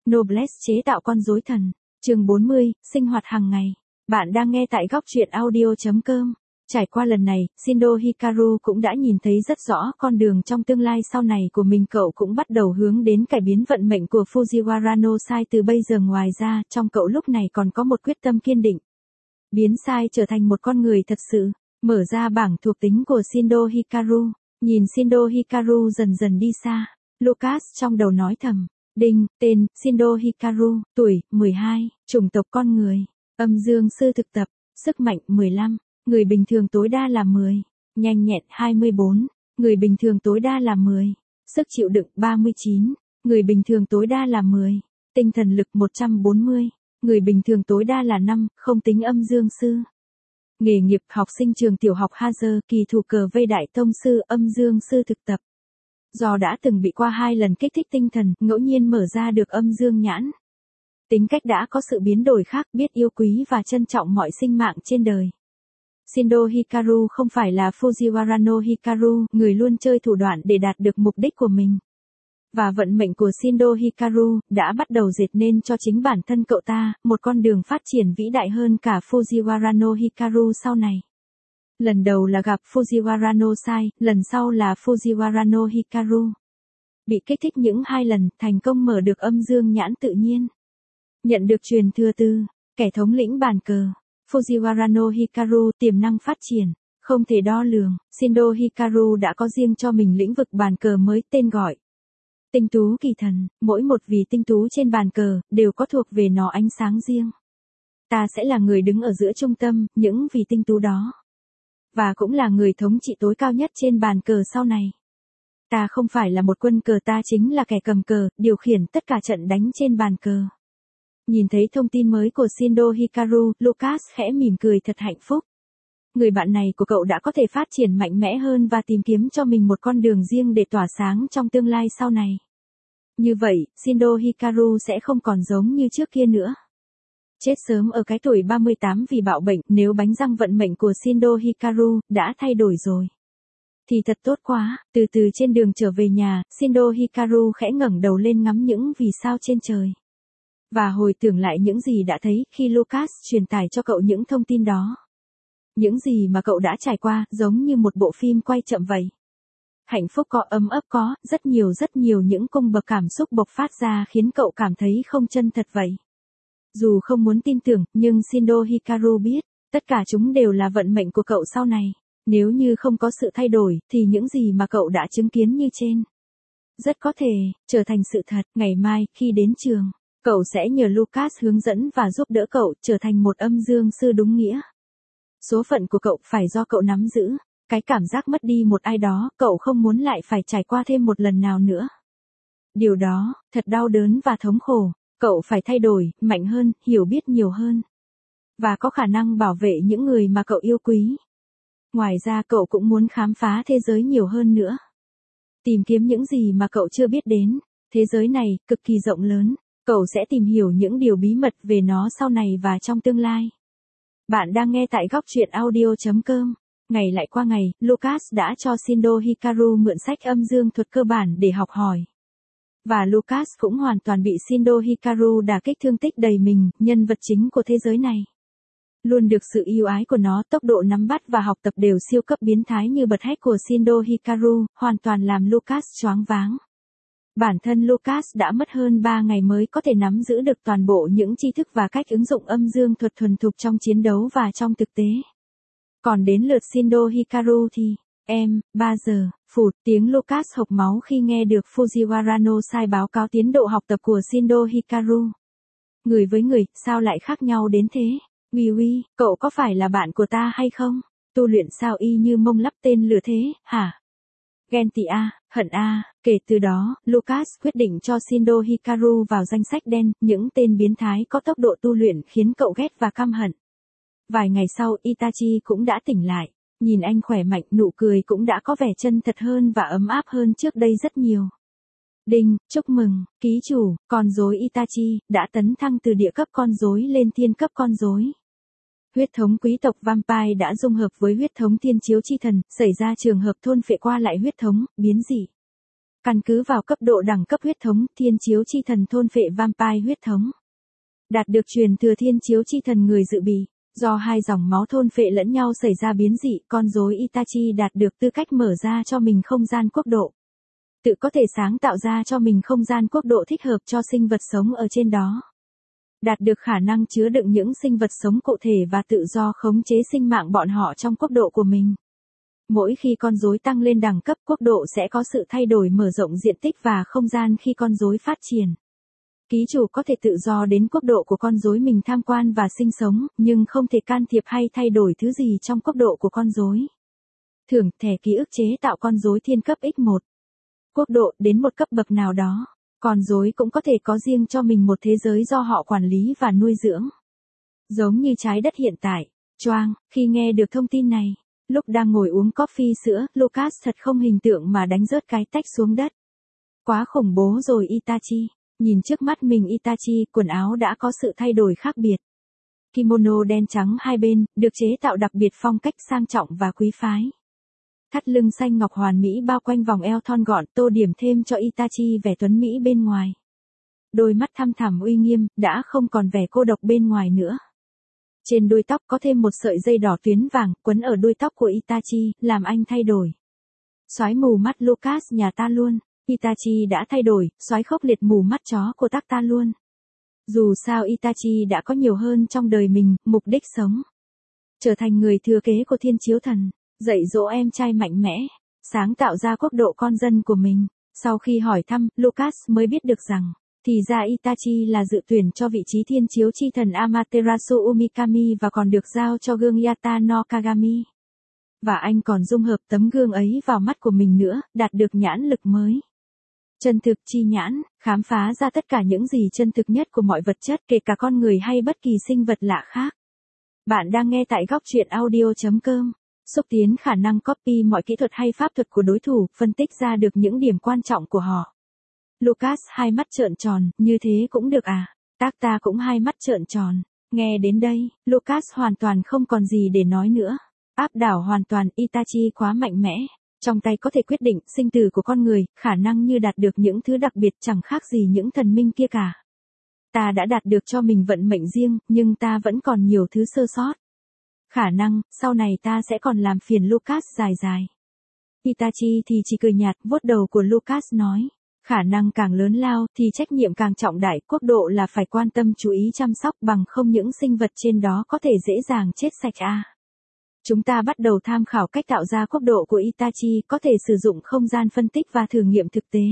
Noblesse chế tạo con rối thần. Chương 40, sinh hoạt hàng ngày. Bạn đang nghe tại góc truyện audio.com. Trải qua lần này, Shindo Hikaru cũng đã nhìn thấy rất rõ con đường trong tương lai sau này của mình. Cậu cũng bắt đầu hướng đến cải biến vận mệnh của Fujiwara no Sai từ bây giờ. Ngoài ra, trong cậu lúc này còn có một quyết tâm kiên định. Biến Sai trở thành một con người thật sự. Mở ra bảng thuộc tính của Shindo Hikaru. Nhìn Shindo Hikaru dần dần đi xa, Lucas trong đầu nói thầm. Đinh, tên, Shindo Hikaru, tuổi, 12, chủng tộc con người, âm dương sư thực tập, sức mạnh, 15, người bình thường tối đa là 10, nhanh nhẹn, 24, người bình thường tối đa là 10, sức chịu đựng, 39, người bình thường tối đa là 10, tinh thần lực, 140, người bình thường tối đa là 5, không tính âm dương sư. Nghề nghiệp, học sinh trường tiểu học Hazer, kỳ thủ cờ vây đại tông sư, âm dương sư thực tập. Do đã từng bị qua 2 lần kích thích tinh thần, ngẫu nhiên mở ra được âm dương nhãn. Tính cách đã có sự biến đổi khác, biết yêu quý và trân trọng mọi sinh mạng trên đời. Shindo Hikaru không phải là Fujiwara no Hikaru, người luôn chơi thủ đoạn để đạt được mục đích của mình. Và vận mệnh của Shindo Hikaru đã bắt đầu dệt nên cho chính bản thân cậu ta một con đường phát triển vĩ đại hơn cả Fujiwara no Hikaru sau này. Lần đầu là gặp Fujiwara no Sai, lần sau là Fujiwara no Hikaru. Bị kích thích những 2 lần, thành công mở được âm dương nhãn tự nhiên. Nhận được truyền thừa từ kẻ thống lĩnh bàn cờ. Fujiwara no Hikaru tiềm năng phát triển, không thể đo lường. Shindo Hikaru đã có riêng cho mình lĩnh vực bàn cờ mới, tên gọi Tinh tú kỳ thần. Mỗi một vì tinh tú trên bàn cờ đều có thuộc về nó ánh sáng riêng. Ta sẽ là người đứng ở giữa trung tâm những vì tinh tú đó. Và cũng là người thống trị tối cao nhất trên bàn cờ sau này. Ta không phải là một quân cờ, ta chính là kẻ cầm cờ, điều khiển tất cả trận đánh trên bàn cờ. Nhìn thấy thông tin mới của Shindo Hikaru, Lucas khẽ mỉm cười thật hạnh phúc. Người bạn này của cậu đã có thể phát triển mạnh mẽ hơn và tìm kiếm cho mình một con đường riêng để tỏa sáng trong tương lai sau này. Như vậy, Shindo Hikaru sẽ không còn giống như trước kia nữa. Chết sớm ở cái tuổi 38 vì bạo bệnh, nếu bánh răng vận mệnh của Shindo Hikaru đã thay đổi rồi. Thì thật tốt quá. Từ từ trên đường trở về nhà, Shindo Hikaru khẽ ngẩng đầu lên ngắm những vì sao trên trời. Và hồi tưởng lại những gì đã thấy khi Lucas truyền tải cho cậu những thông tin đó. Những gì mà cậu đã trải qua, giống như một bộ phim quay chậm vậy. Hạnh phúc có, ấm ấp có, rất nhiều những cung bậc cảm xúc bộc phát ra khiến cậu cảm thấy không chân thật vậy. Dù không muốn tin tưởng, nhưng Shindo Hikaru biết, tất cả chúng đều là vận mệnh của cậu sau này. Nếu như không có sự thay đổi, thì những gì mà cậu đã chứng kiến như trên, rất có thể trở thành sự thật. Ngày mai, khi đến trường, cậu sẽ nhờ Lucas hướng dẫn và giúp đỡ cậu trở thành một âm dương sư đúng nghĩa. Số phận của cậu phải do cậu nắm giữ. Cái cảm giác mất đi một ai đó, cậu không muốn lại phải trải qua thêm một lần nào nữa. Điều đó, thật đau đớn và thống khổ. Cậu phải thay đổi, mạnh hơn, hiểu biết nhiều hơn. Và có khả năng bảo vệ những người mà cậu yêu quý. Ngoài ra cậu cũng muốn khám phá thế giới nhiều hơn nữa. Tìm kiếm những gì mà cậu chưa biết đến. Thế giới này, cực kỳ rộng lớn. Cậu sẽ tìm hiểu những điều bí mật về nó sau này và trong tương lai. Bạn đang nghe tại góc truyện audio.com. Ngày lại qua ngày, Lucas đã cho Shindo Hikaru mượn sách âm dương thuật cơ bản để học hỏi. Và Lucas cũng hoàn toàn bị Shindo Hikaru đả kích thương tích đầy mình, nhân vật chính của thế giới này. Luôn được sự yêu ái của nó, tốc độ nắm bắt và học tập đều siêu cấp biến thái như bật hét của Shindo Hikaru, hoàn toàn làm Lucas choáng váng. Bản thân Lucas đã mất hơn 3 ngày mới có thể nắm giữ được toàn bộ những tri thức và cách ứng dụng âm dương thuật thuần thục trong chiến đấu và trong thực tế. Còn đến lượt Shindo Hikaru thì, 3 giờ, phụt, tiếng Lucas hộc máu khi nghe được Fujiwara no Sai báo cáo tiến độ học tập của Shindo Hikaru. Người với người, sao lại khác nhau đến thế? Uy, cậu có phải là bạn của ta hay không? Tu luyện sao y như mông lắp tên lửa thế, hả? Ghen tị a, hận a. Kể từ đó, Lucas quyết định cho Shindo Hikaru vào danh sách đen, những tên biến thái có tốc độ tu luyện khiến cậu ghét và căm hận. Vài ngày sau, Itachi cũng đã tỉnh lại. Nhìn anh khỏe mạnh, nụ cười cũng đã có vẻ chân thật hơn và ấm áp hơn trước đây rất nhiều. Đinh, chúc mừng, ký chủ, con rối Itachi đã tấn thăng từ địa cấp con rối lên thiên cấp con rối. Huyết thống quý tộc Vampire đã dung hợp với huyết thống thiên chiếu chi thần, xảy ra trường hợp thôn phệ qua lại huyết thống, biến dị. Căn cứ vào cấp độ đẳng cấp huyết thống, thiên chiếu chi thần thôn phệ vampire huyết thống. Đạt được truyền thừa thiên chiếu chi thần người dự bị. Do hai dòng máu thôn phệ lẫn nhau xảy ra biến dị, con rối Itachi đạt được tư cách mở ra cho mình không gian quốc độ. Tự có thể sáng tạo ra cho mình không gian quốc độ thích hợp cho sinh vật sống ở trên đó. Đạt được khả năng chứa đựng những sinh vật sống cụ thể và tự do khống chế sinh mạng bọn họ trong quốc độ của mình. Mỗi khi con rối tăng lên đẳng cấp, quốc độ sẽ có sự thay đổi mở rộng diện tích và không gian khi con rối phát triển. Ký chủ có thể tự do đến quốc độ của con rối mình tham quan và sinh sống, nhưng không thể can thiệp hay thay đổi thứ gì trong quốc độ của con rối. Thưởng thẻ ký ức chế tạo con rối thiên cấp X1. Quốc độ đến một cấp bậc nào đó, con rối cũng có thể có riêng cho mình một thế giới do họ quản lý và nuôi dưỡng. Giống như trái đất hiện tại. Choang, khi nghe được thông tin này, lúc đang ngồi uống coffee sữa, Lucas thật không hình tượng mà đánh rớt cái tách xuống đất. Quá khủng bố rồi Itachi. Nhìn trước mắt mình Itachi, quần áo đã có sự thay đổi khác biệt. Kimono đen trắng hai bên, được chế tạo đặc biệt phong cách sang trọng và quý phái. Thắt lưng xanh ngọc hoàn mỹ bao quanh vòng eo thon gọn, tô điểm thêm cho Itachi vẻ tuấn mỹ bên ngoài. Đôi mắt thăm thẳm uy nghiêm, đã không còn vẻ cô độc bên ngoài nữa. Trên đuôi tóc có thêm một sợi dây đỏ tuyến vàng, quấn ở đuôi tóc của Itachi, làm anh thay đổi. Soái mù mắt Lucas nhà ta luôn. Itachi đã thay đổi, soái khốc liệt mù mắt chó của tác ta luôn. Dù sao Itachi đã có nhiều hơn trong đời mình, mục đích sống. Trở thành người thừa kế của thiên chiếu thần, dạy dỗ em trai mạnh mẽ, sáng tạo ra quốc độ con dân của mình. Sau khi hỏi thăm, Lucas mới biết được rằng, thì ra Itachi là dự tuyển cho vị trí thiên chiếu chi thần Amaterasu Umikami và còn được giao cho gương Yata no Kagami. Và anh còn dung hợp tấm gương ấy vào mắt của mình nữa, đạt được nhãn lực mới. Chân thực chi nhãn, khám phá ra tất cả những gì chân thực nhất của mọi vật chất, kể cả con người hay bất kỳ sinh vật lạ khác. Bạn đang nghe tại góc truyện audio.com. Xúc tiến khả năng copy mọi kỹ thuật hay pháp thuật của đối thủ, phân tích ra được những điểm quan trọng của họ. Lucas hai mắt trợn tròn, như thế cũng được à? Tác ta cũng hai mắt trợn tròn. Nghe đến đây, Lucas hoàn toàn không còn gì để nói nữa. Áp đảo hoàn toàn, Itachi quá mạnh mẽ. Trong tay có thể quyết định sinh tử của con người, khả năng như đạt được những thứ đặc biệt chẳng khác gì những thần minh kia cả. Ta đã đạt được cho mình vận mệnh riêng, nhưng ta vẫn còn nhiều thứ sơ sót. Khả năng, sau này ta sẽ còn làm phiền Lucas dài dài. Itachi thì chỉ cười nhạt, vuốt đầu của Lucas nói. Khả năng càng lớn lao, thì trách nhiệm càng trọng đại, quốc độ là phải quan tâm chú ý chăm sóc bằng không những sinh vật trên đó có thể dễ dàng chết sạch à. Chúng ta bắt đầu tham khảo cách tạo ra quốc độ của Itachi, có thể sử dụng không gian phân tích và thử nghiệm thực tế.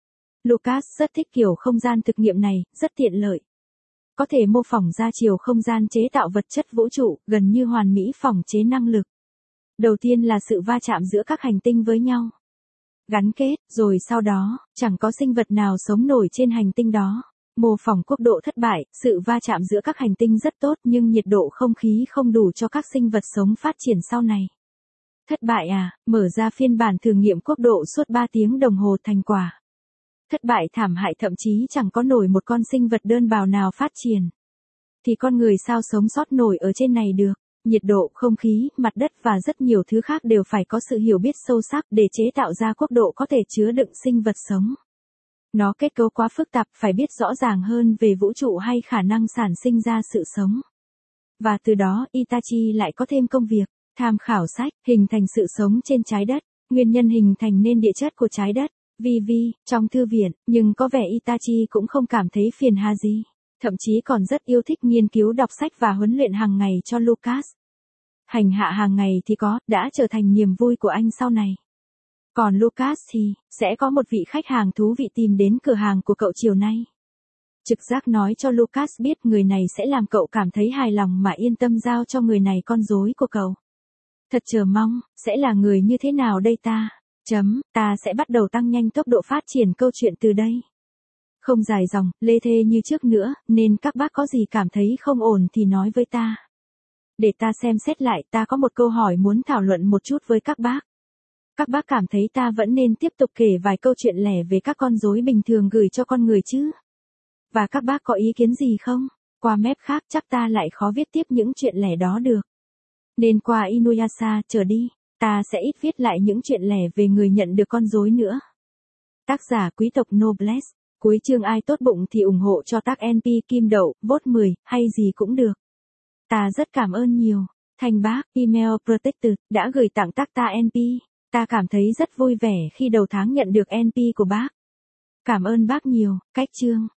Lucas rất thích kiểu không gian thực nghiệm này, rất tiện lợi. Có thể mô phỏng ra chiều không gian chế tạo vật chất vũ trụ, gần như hoàn mỹ phỏng chế năng lực. Đầu tiên là sự va chạm giữa các hành tinh với nhau. Gắn kết, rồi sau đó, chẳng có sinh vật nào sống nổi trên hành tinh đó. Mô phỏng quốc độ thất bại, sự va chạm giữa các hành tinh rất tốt nhưng nhiệt độ không khí không đủ cho các sinh vật sống phát triển sau này. Thất bại à, mở ra phiên bản thử nghiệm quốc độ suốt 3 tiếng đồng hồ thành quả. Thất bại thảm hại, thậm chí chẳng có nổi một con sinh vật đơn bào nào phát triển. Thì con người sao sống sót nổi ở trên này được? Nhiệt độ, không khí, mặt đất và rất nhiều thứ khác đều phải có sự hiểu biết sâu sắc để chế tạo ra quốc độ có thể chứa đựng sinh vật sống. Nó kết cấu quá phức tạp, phải biết rõ ràng hơn về vũ trụ hay khả năng sản sinh ra sự sống. Và từ đó, Itachi lại có thêm công việc, tham khảo sách, hình thành sự sống trên trái đất, nguyên nhân hình thành nên địa chất của trái đất, trong thư viện, nhưng có vẻ Itachi cũng không cảm thấy phiền hà gì. Thậm chí còn rất yêu thích nghiên cứu đọc sách và huấn luyện hàng ngày cho Lucas. Hành hạ hàng ngày thì đã trở thành niềm vui của anh sau này. Còn Lucas thì, sẽ có một vị khách hàng thú vị tìm đến cửa hàng của cậu chiều nay. Trực giác nói cho Lucas biết người này sẽ làm cậu cảm thấy hài lòng mà yên tâm giao cho người này con rối của cậu. Thật chờ mong, sẽ là người như thế nào đây ta? Ta sẽ bắt đầu tăng nhanh tốc độ phát triển câu chuyện từ đây. Không dài dòng, lê thê như trước nữa, nên các bác có gì cảm thấy không ổn thì nói với ta. Để ta xem xét lại, ta có một câu hỏi muốn thảo luận một chút với các bác. Các bác cảm thấy ta vẫn nên tiếp tục kể vài câu chuyện lẻ về các con rối bình thường gửi cho con người chứ? Và các bác có ý kiến gì không? Qua mép khác chắc ta lại khó viết tiếp những chuyện lẻ đó được. Nên qua Inuyasha trở đi, ta sẽ ít viết lại những chuyện lẻ về người nhận được con rối nữa. Tác giả quý tộc Noblesse. Cuối chương ai tốt bụng thì ủng hộ cho tác NP Kim Đậu, vote 10, hay gì cũng được. Ta rất cảm ơn nhiều. Thành bác, email protected, đã gửi tặng tác ta NP. Ta cảm thấy rất vui vẻ khi đầu tháng nhận được NP của bác. Cảm ơn bác nhiều. Cách chương.